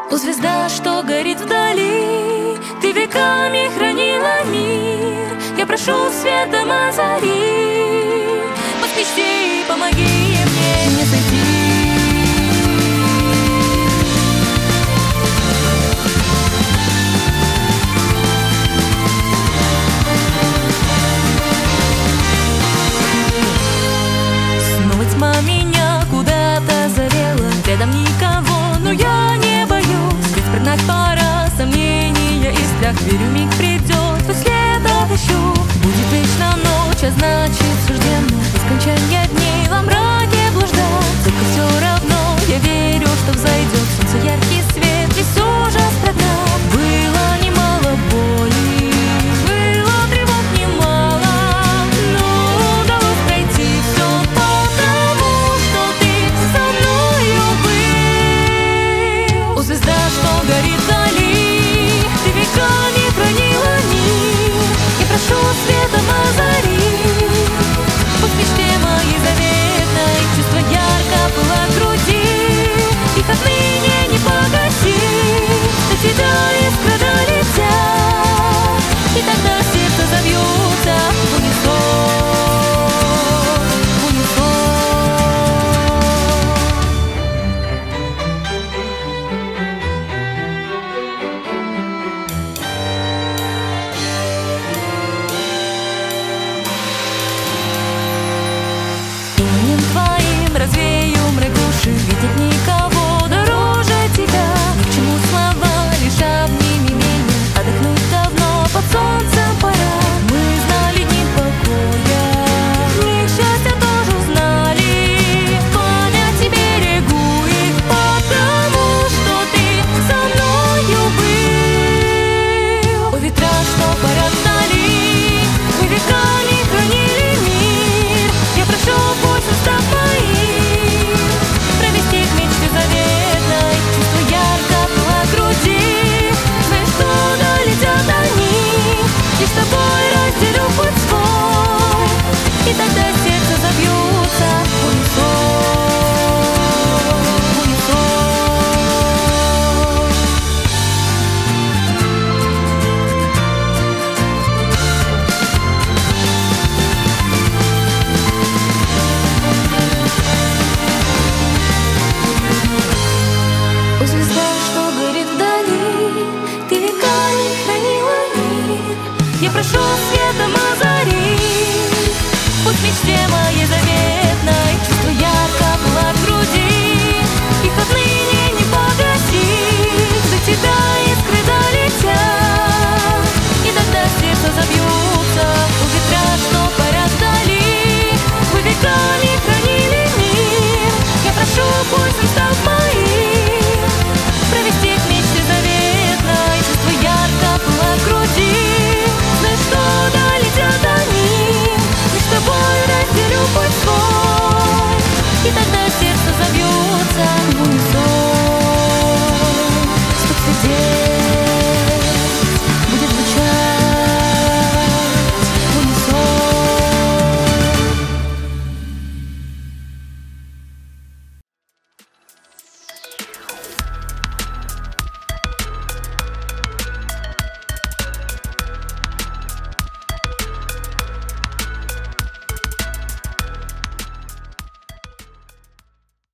О, звезда, что горит вдали, ты веками хранила мир. Я прошу светом озари, посвящи, помоги мне не сойти. Снова тьма меня куда-то завела, рядом никого, но я не боюсь. Ведь прогнать пора сомнения и страх. Верю, миг придет, твой след отыщу. Будет вечно ночь, а значит суждено до скончания дней во мраке блуждать. Только все равно я верю, что взойдет солнце, яркий свет, весь ужас прогнать.